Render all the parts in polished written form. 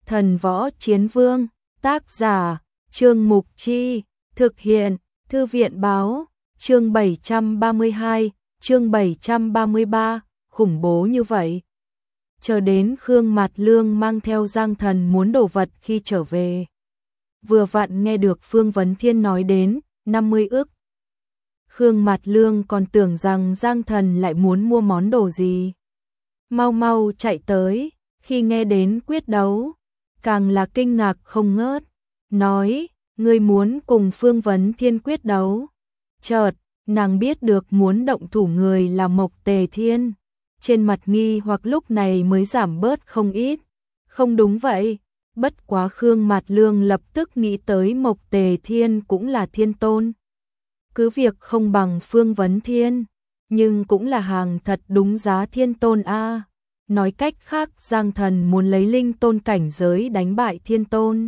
Thần Võ Chiến Vương, tác giả, Trương Mục Chi, thực hiện, Thư viện báo, chương 732, chương 733, khủng bố như vậy. Chờ đến Khương Mạt Lương mang theo Giang Thần muốn đồ vật khi trở về. Vừa vặn nghe được Phương Vấn Thiên nói đến 50 ức. Khương Mạt Lương còn tưởng rằng Giang Thần lại muốn mua món đồ gì. Mau mau chạy tới, khi nghe đến quyết đấu, càng là kinh ngạc không ngớt, nói, ngươi muốn cùng Phương Vấn Thiên quyết đấu. Chợt, nàng biết được muốn động thủ người là Mộc Tề Thiên. Trên mặt nghi hoặc lúc này mới giảm bớt không ít. Không đúng vậy, bất quá Khương Mạt Lương lập tức nghĩ tới Mộc Tề Thiên cũng là thiên tôn. Cứ việc không bằng Phương Vấn Thiên, nhưng cũng là hàng thật đúng giá thiên tôn a. Nói cách khác, Giang Thần muốn lấy linh tôn cảnh giới đánh bại thiên tôn.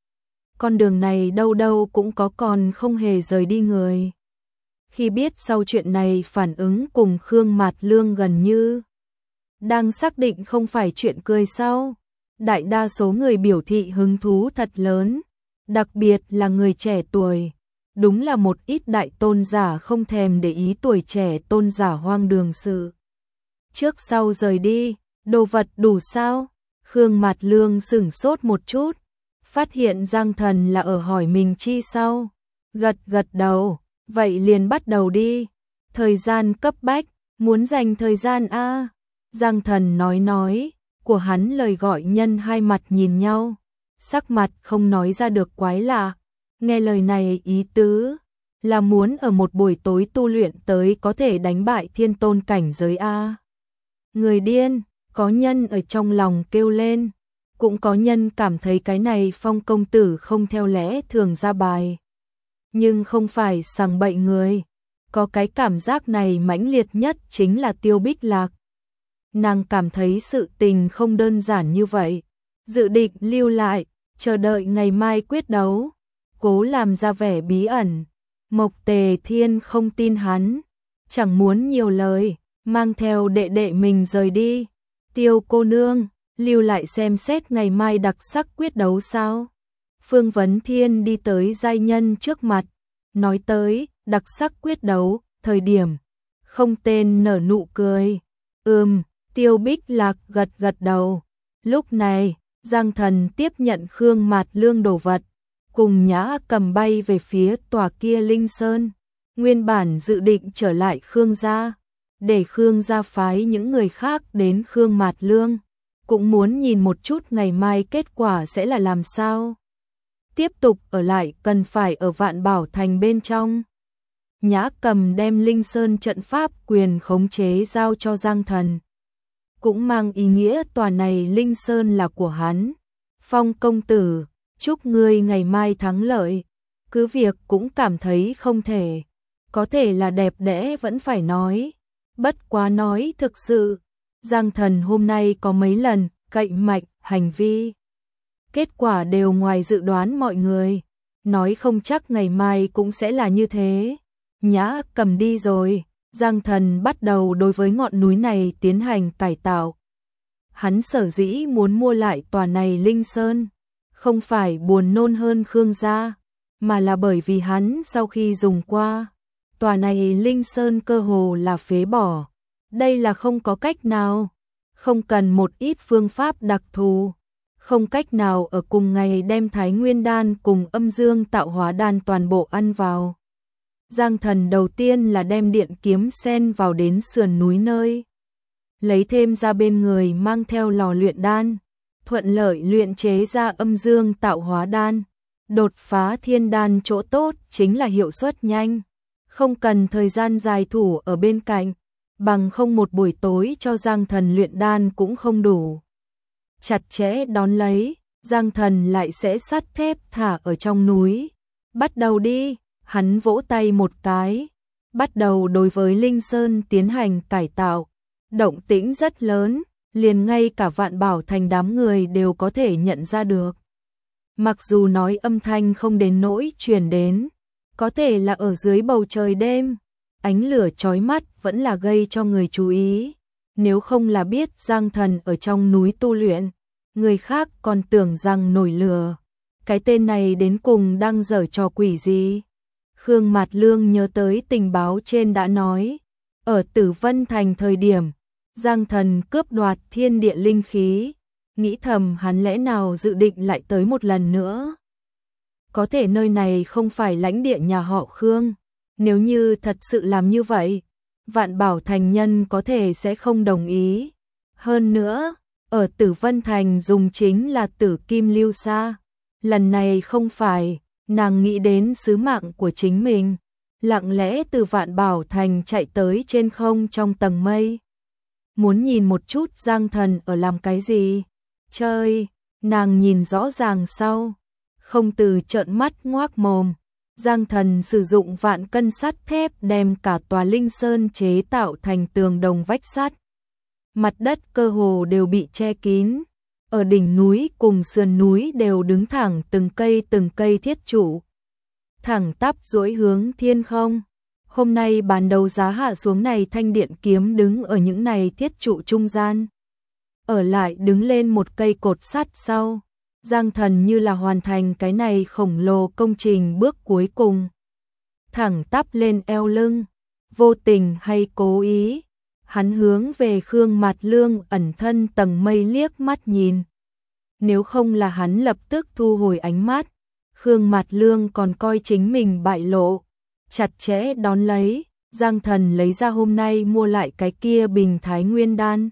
Con đường này đâu đâu cũng có, còn không hề rời đi người. Khi biết sau chuyện này, phản ứng cùng Khương Mạt Lương gần như đang xác định không phải chuyện cười sau. Đại đa số người biểu thị hứng thú thật lớn, đặc biệt là người trẻ tuổi. Đúng là một ít đại tôn giả không thèm để ý tuổi trẻ tôn giả hoang đường sự. Trước sau rời đi, đồ vật đủ sao? Khương Mạt Lương sửng sốt một chút, phát hiện Giang Thần là ở hỏi mình chi sau. Gật gật đầu, vậy liền bắt đầu đi. Thời gian cấp bách, muốn dành thời gian a. Giang Thần nói, của hắn lời gọi nhân hai mặt nhìn nhau, sắc mặt không nói ra được quái lạ. Nghe lời này ý tứ là muốn ở một buổi tối tu luyện tới có thể đánh bại thiên tôn cảnh giới a. Người điên, có nhân ở trong lòng kêu lên, cũng có nhân cảm thấy cái này Phong công tử không theo lẽ thường ra bài. Nhưng không phải sằng bậy người, có cái cảm giác này mãnh liệt nhất chính là Tiêu Bích Lạc. Nàng cảm thấy sự tình không đơn giản như vậy, dự định lưu lại, chờ đợi ngày mai quyết đấu, cố làm ra vẻ bí ẩn. Mộc Tề Thiên không tin hắn, chẳng muốn nhiều lời, mang theo đệ đệ mình rời đi. Tiêu cô nương, lưu lại xem xét ngày mai đặc sắc quyết đấu sao? Phương Vấn Thiên đi tới giai nhân trước mặt, nói tới đặc sắc quyết đấu, thời điểm không tên nở nụ cười. Tiêu Bích Lạc gật gật đầu. Lúc này, Giang Thần tiếp nhận Khương Mạt Lương đồ vật, cùng Nhã Cầm bay về phía tòa kia Linh Sơn. Nguyên bản dự định trở lại Khương gia, để Khương gia phái những người khác đến Khương Mạt Lương, cũng muốn nhìn một chút ngày mai kết quả sẽ là làm sao. Tiếp tục ở lại cần phải ở Vạn Bảo Thành bên trong. Nhã Cầm đem Linh Sơn trận pháp quyền khống chế giao cho Giang Thần, cũng mang ý nghĩa tòa này Linh Sơn là của hắn. Phong công tử, chúc ngươi ngày mai thắng lợi. Cứ việc cũng cảm thấy không thể, có thể là đẹp đẽ vẫn phải nói. Bất quá nói thực sự, Giang Thần hôm nay có mấy lần cậy mạnh hành vi, kết quả đều ngoài dự đoán mọi người. Nói không chắc ngày mai cũng sẽ là như thế. Nhã Cầm đi rồi, Giang Thần bắt đầu đối với ngọn núi này tiến hành cải tạo. Hắn sở dĩ muốn mua lại tòa này Linh Sơn, không phải buồn nôn hơn Khương gia, mà là bởi vì hắn sau khi dùng qua, tòa này Linh Sơn cơ hồ là phế bỏ. Đây là không có cách nào, không cần một ít phương pháp đặc thù, không cách nào ở cùng ngày đem Thái Nguyên đan cùng Âm Dương Tạo Hóa đan toàn bộ ăn vào. Giang Thần đầu tiên là đem điện kiếm sen vào đến sườn núi nơi, lấy thêm ra bên người mang theo lò luyện đan, thuận lợi luyện chế ra Âm Dương Tạo Hóa đan. Đột phá thiên đan chỗ tốt chính là hiệu suất nhanh, không cần thời gian dài thủ ở bên cạnh, bằng không một buổi tối cho Giang Thần luyện đan cũng không đủ. Chặt chẽ đón lấy, Giang Thần lại sẽ sắt thép thả ở trong núi. Bắt đầu đi, hắn vỗ tay một cái, bắt đầu đối với Linh Sơn tiến hành cải tạo. Động tĩnh rất lớn, liền ngay cả Vạn Bảo Thành đám người đều có thể nhận ra được. Mặc dù nói âm thanh không đến nỗi truyền đến, có thể là ở dưới bầu trời đêm, ánh lửa chói mắt vẫn là gây cho người chú ý. Nếu không là biết Giang Thần ở trong núi tu luyện, người khác còn tưởng rằng nổi lửa. Cái tên này đến cùng đang giở trò quỷ gì? Khương Mạt Lương nhớ tới tình báo trên đã nói, ở Tử Vân Thành thời điểm, Giang Thần cướp đoạt thiên địa linh khí, nghĩ thầm hắn lẽ nào dự định lại tới một lần nữa. Có thể nơi này không phải lãnh địa nhà họ Khương, nếu như thật sự làm như vậy, Vạn Bảo Thành nhân có thể sẽ không đồng ý. Hơn nữa, ở Tử Vân Thành dùng chính là Tử Kim Lưu Sa, lần này không phải, nàng nghĩ đến sứ mạng của chính mình, lặng lẽ từ Vạn Bảo Thành chạy tới trên không trong tầng mây. Muốn nhìn một chút Giang Thần ở làm cái gì? Chơi, nàng nhìn rõ ràng sau, không từ trợn mắt ngoác mồm. Giang Thần sử dụng vạn cân sắt thép đem cả tòa Linh Sơn chế tạo thành tường đồng vách sắt. Mặt đất cơ hồ đều bị che kín. Ở đỉnh núi cùng sườn núi đều đứng thẳng từng cây thiết trụ. Thẳng tắp duỗi hướng thiên không. Hôm nay bán đấu giá hạ xuống này thanh điện kiếm đứng ở những này thiết trụ trung gian. Ở lại đứng lên một cây cột sắt sau. Giang Thần như là hoàn thành cái này khổng lồ công trình bước cuối cùng. Thẳng tắp lên eo lưng, vô tình hay cố ý, hắn hướng về Khương Mạt Lương ẩn thân tầng mây liếc mắt nhìn. Nếu không là hắn lập tức thu hồi ánh mắt, Khương Mạt Lương còn coi chính mình bại lộ, chặt chẽ đón lấy. Giang Thần lấy ra hôm nay mua lại cái kia bình Thái Nguyên đan.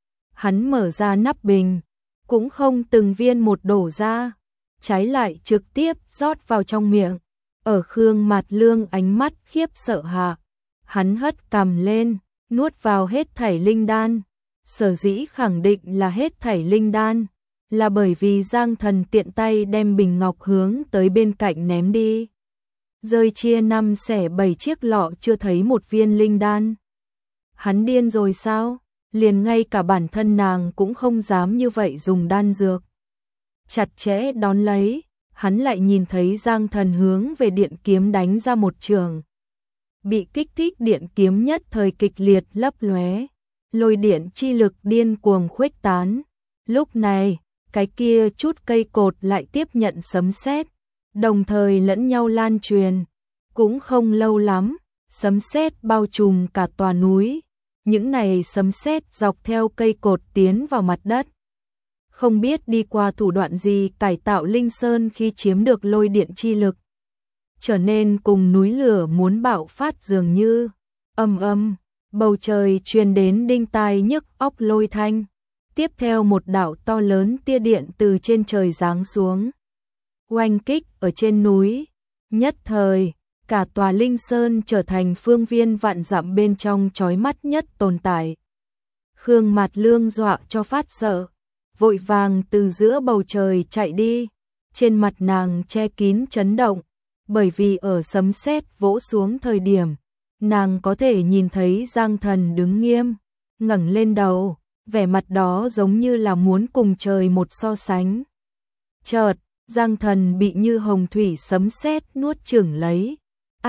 Hắn mở ra nắp bình, cũng không từng viên một đổ ra, trái lại trực tiếp rót vào trong miệng. Ở Khương Mạt Lương ánh mắt khiếp sợ hạ, hắn hất cằm lên, nuốt vào hết thảy linh đan. Sở dĩ khẳng định là hết thảy linh đan, là bởi vì Giang Thần tiện tay đem bình ngọc hướng tới bên cạnh ném đi. Rơi chia 5 xẻ 7 chiếc lọ chưa thấy một viên linh đan. Hắn điên rồi sao? Liền ngay cả bản thân nàng cũng không dám như vậy dùng đan dược. Chặt chẽ đón lấy, hắn lại nhìn thấy Giang Thần hướng về điện kiếm đánh ra một trường. Bị kích thích điện kiếm nhất thời kịch liệt lấp lóe, lôi điện chi lực điên cuồng khuếch tán. Lúc này, cái kia chút cây cột lại tiếp nhận sấm sét, đồng thời lẫn nhau lan truyền. Cũng không lâu lắm, sấm sét bao trùm cả tòa núi. Những này sấm sét dọc theo cây cột tiến vào mặt đất. Không biết đi qua thủ đoạn gì cải tạo Linh Sơn khi chiếm được lôi điện chi lực, trở nên cùng núi lửa muốn bạo phát dường như. Ầm ầm, bầu trời truyền đến đinh tai nhức óc lôi thanh. Tiếp theo một đạo to lớn tia điện từ trên trời giáng xuống, oanh kích ở trên núi. Nhất thời, cả tòa Linh Sơn trở thành phương viên vạn dặm bên trong chói mắt nhất tồn tại. Khương Mạt Lương dọa cho phát sợ, vội vàng từ giữa bầu trời chạy đi. Trên mặt nàng che kín chấn động, bởi vì ở sấm sét vỗ xuống thời điểm, nàng có thể nhìn thấy Giang Thần đứng nghiêm, ngẩng lên đầu, vẻ mặt đó giống như là muốn cùng trời một so sánh. Chợt, Giang Thần bị như hồng thủy sấm sét nuốt chửng lấy.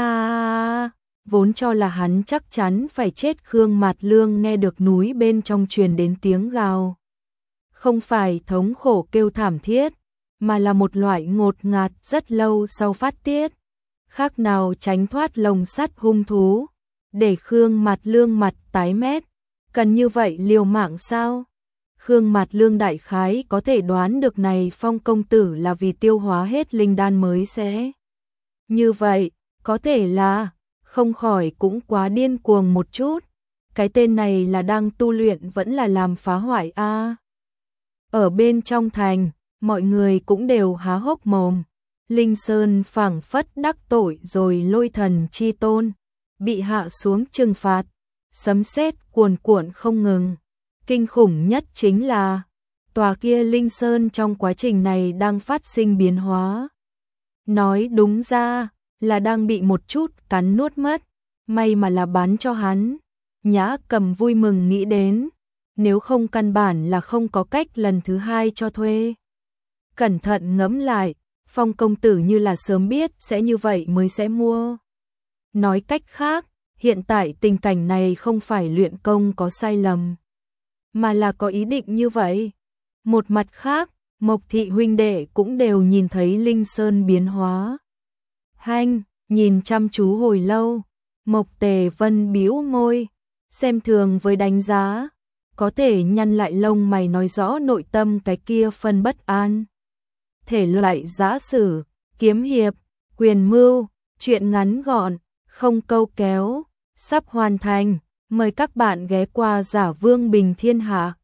Vốn cho là hắn chắc chắn phải chết. Khương Mạt Lương nghe được núi bên trong truyền đến tiếng gào. Không phải thống khổ kêu thảm thiết, mà là một loại ngột ngạt rất lâu sau phát tiết. Khác nào tránh thoát lồng sắt hung thú, để Khương Mạt Lương mặt tái mét. Cần như vậy liều mạng sao? Khương Mạt Lương đại khái có thể đoán được này Phong công tử là vì tiêu hóa hết linh đan mới sẽ như vậy. Có thể là, không khỏi cũng quá điên cuồng một chút. Cái tên này là đang tu luyện vẫn là làm phá hoại a? Ở bên trong thành, mọi người cũng đều há hốc mồm. Linh Sơn phảng phất đắc tội rồi Lôi Thần chi tôn, bị hạ xuống trừng phạt, sấm sét cuồn cuộn không ngừng. Kinh khủng nhất chính là, tòa kia Linh Sơn trong quá trình này đang phát sinh biến hóa. Nói đúng ra, là đang bị một chút cắn nuốt mất, may mà là bán cho hắn. Nhã Cầm vui mừng nghĩ đến, nếu không căn bản là không có cách lần thứ hai cho thuê. Cẩn thận ngẫm lại, Phong công tử như là sớm biết sẽ như vậy mới sẽ mua. Nói cách khác, hiện tại tình cảnh này không phải luyện công có sai lầm, mà là có ý định như vậy. Một mặt khác, Mộc thị huynh đệ cũng đều nhìn thấy Linh Sơn biến hóa. Hanh, nhìn chăm chú hồi lâu, Mộc Tề Vân bĩu môi, xem thường với đánh giá, có thể nhăn lại lông mày nói rõ nội tâm cái kia phân bất an. Thể loại giã sử, kiếm hiệp, quyền mưu, truyện ngắn gọn, không câu kéo, sắp hoàn thành, mời các bạn ghé qua Giả Vương Bình Thiên Hạ.